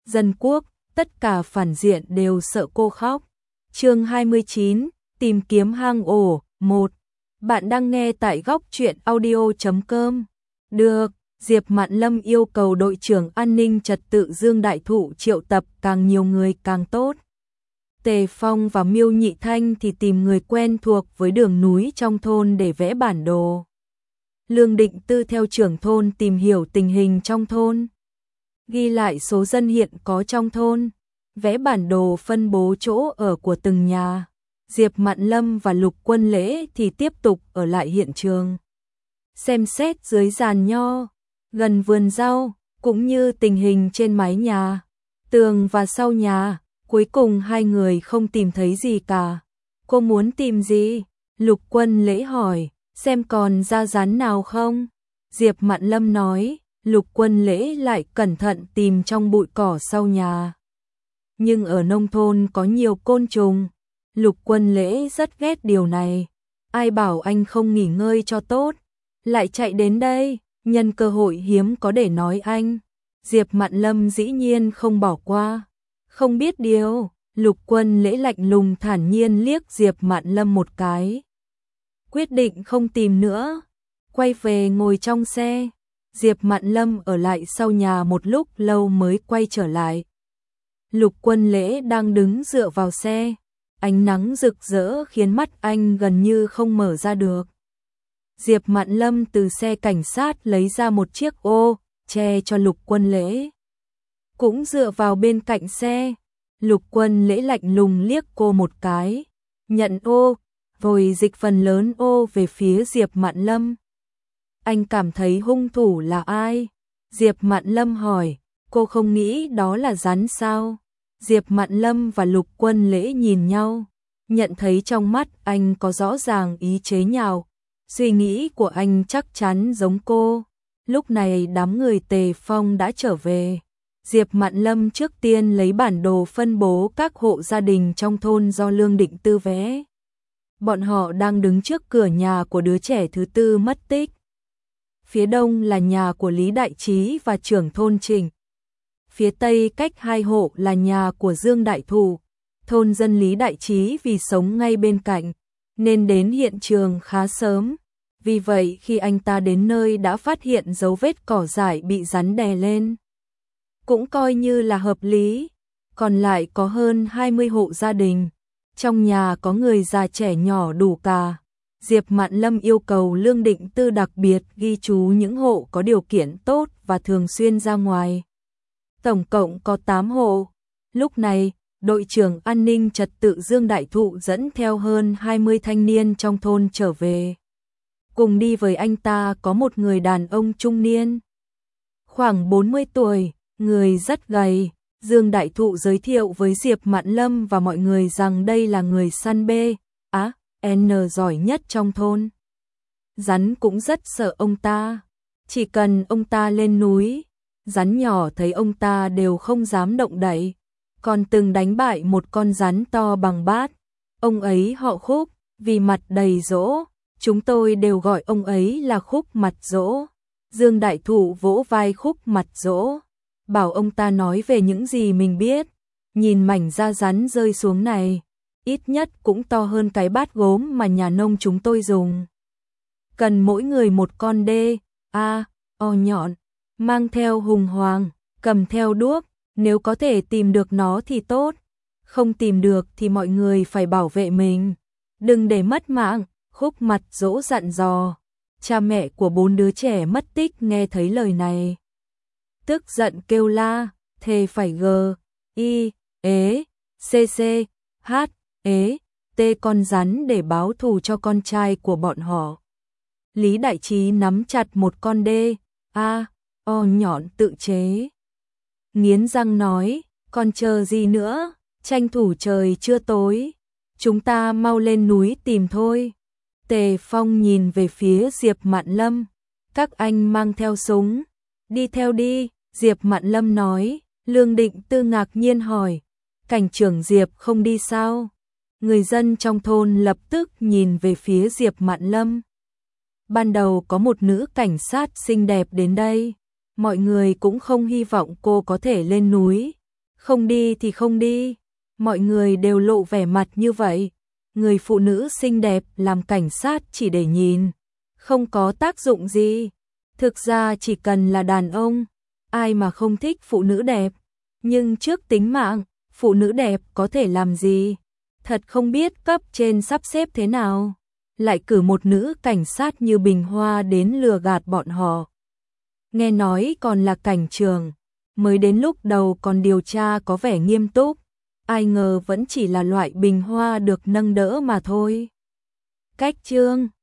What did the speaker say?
dân quốc, tất cả phản diện đều sợ cô khóc. Chương 29, tìm kiếm hang ổ. 1. Bạn đang nghe tại góc truyện audio.com. Được, Diệp Mạn Lâm yêu cầu đội trưởng an ninh trật tự Dương Đại Thụ triệu tập càng nhiều người càng tốt. Tề Phong và Miêu Nhị Thanh thì tìm người quen thuộc với đường núi trong thôn để vẽ bản đồ. Lương Định Tư theo trưởng thôn tìm hiểu tình hình trong thôn, ghi lại số dân hiện có trong thôn, vẽ bản đồ phân bố chỗ ở của từng nhà. Diệp Mạn Lâm và Lục Quân Lễ thì tiếp tục ở lại hiện trường, xem xét dưới giàn nho, gần vườn rau, cũng như tình hình trên mái nhà, tường và sau nhà. Cuối cùng hai người không tìm thấy gì cả. Cô muốn tìm gì? Lục Quân Lễ hỏi, xem còn da rắn nào không? Diệp Mạn Lâm nói. Lục Quân Lễ lại cẩn thận tìm trong bụi cỏ sau nhà. Nhưng ở nông thôn có nhiều côn trùng. Lục Quân Lễ rất ghét điều này. Ai bảo anh không nghỉ ngơi cho tốt, lại chạy đến đây, nhân cơ hội hiếm có để nói anh. Diệp Mạn Lâm dĩ nhiên không bỏ qua. Không biết điều, Lục Quân Lễ lạnh lùng thản nhiên liếc Diệp Mạn Lâm một cái. Quyết định không tìm nữa, quay về ngồi trong xe. Diệp Mạn Lâm ở lại sau nhà một lúc lâu mới quay trở lại. Lục Quân Lễ đang đứng dựa vào xe, ánh nắng rực rỡ khiến mắt anh gần như không mở ra được. Diệp Mạn Lâm từ xe cảnh sát lấy ra một chiếc ô, che cho Lục Quân Lễ. Cũng dựa vào bên cạnh xe. Lục Quân Lễ lạnh lùng liếc cô một cái, nhận ô, rồi dịch phần lớn ô về phía Diệp Mạn Lâm. Anh cảm thấy hung thủ là ai? Diệp Mạn Lâm hỏi. Cô không nghĩ đó là rắn sao? Diệp Mạn Lâm và Lục Quân Lễ nhìn nhau, nhận thấy trong mắt anh có rõ ràng ý chế nhạo. Suy nghĩ của anh chắc chắn giống cô. Lúc này đám người Tề Phong đã trở về. Diệp Mạn Lâm trước tiên lấy bản đồ phân bố các hộ gia đình trong thôn do Lương Định Tư vẽ. Bọn họ đang đứng trước cửa nhà của đứa trẻ thứ tư mất tích. Phía đông là nhà của Lý Đại Trí và trưởng thôn Trình. Phía tây cách hai hộ là nhà của Dương Đại Thụ. Thôn dân Lý Đại Trí vì sống ngay bên cạnh, nên đến hiện trường khá sớm. Vì vậy khi anh ta đến nơi đã phát hiện dấu vết cỏ dại bị rắn đè lên. Cũng coi như là hợp lý. Còn lại có hơn 20 hộ gia đình. Trong nhà có người già trẻ nhỏ đủ cả. Diệp Mạn Lâm yêu cầu Lương Định Tư đặc biệt ghi chú những hộ có điều kiện tốt và thường xuyên ra ngoài. Tổng cộng có 8 hộ. Lúc này, đội trưởng an ninh trật tự Dương Đại Thụ dẫn theo hơn 20 thanh niên trong thôn trở về. Cùng đi với anh ta có một người đàn ông trung niên, khoảng 40 tuổi, người rất gầy. Dương Đại Thụ giới thiệu với Diệp Mạn Lâm và mọi người rằng đây là người săn N giỏi nhất trong thôn. Rắn cũng rất sợ ông ta. Chỉ cần ông ta lên núi, rắn nhỏ thấy ông ta đều không dám động đậy. Còn từng đánh bại một con rắn to bằng bát. Ông ấy họ Khúc, vì mặt đầy rỗ. Chúng tôi đều gọi ông ấy là Khúc mặt rỗ. Dương Đại Thụ vỗ vai Khúc mặt rỗ, bảo ông ta nói về những gì mình biết. Nhìn mảnh da rắn rơi xuống này, ít nhất cũng to hơn cái bát gốm mà nhà nông chúng tôi dùng. Cần mỗi người một con o nhọn, mang theo hùng hoàng, cầm theo đuốc, nếu có thể tìm được nó thì tốt, không tìm được thì mọi người phải bảo vệ mình, đừng để mất mạng. Khúc mặt rỗ dặn dò. Cha mẹ của 4 đứa trẻ mất tích nghe thấy lời này, tức giận kêu la, thề phải T con rắn để báo thù cho con trai của bọn họ. Lý Đại Trí nắm chặt một con o nhọn tự chế, nghiến răng nói, còn chờ gì nữa, tranh thủ trời chưa tối, chúng ta mau lên núi tìm thôi. Tề Phong nhìn về phía Diệp Mạn Lâm, các anh mang theo súng, đi theo đi. Diệp Mạn Lâm nói. Lương Định Tư ngạc nhiên hỏi, cảnh trưởng Diệp không đi sao? Người dân trong thôn lập tức nhìn về phía Diệp Mạn Lâm. Ban đầu có một nữ cảnh sát xinh đẹp đến đây, mọi người cũng không hy vọng cô có thể lên núi, Không đi thì không đi. Mọi người đều lộ vẻ mặt như vậy. Người phụ nữ xinh đẹp làm cảnh sát chỉ để nhìn, không có tác dụng gì. Thực ra chỉ cần là đàn ông, ai mà không thích phụ nữ đẹp. Nhưng trước tính mạng, phụ nữ đẹp có thể làm gì? Thật không biết cấp trên sắp xếp thế nào. Lại cử một nữ cảnh sát như Bình Hoa đến lừa gạt bọn họ. Nghe nói còn là cảnh trường, mới đến lúc đầu còn điều tra có vẻ nghiêm túc. Ai ngờ vẫn chỉ là loại Bình Hoa được nâng đỡ mà thôi. Cách chương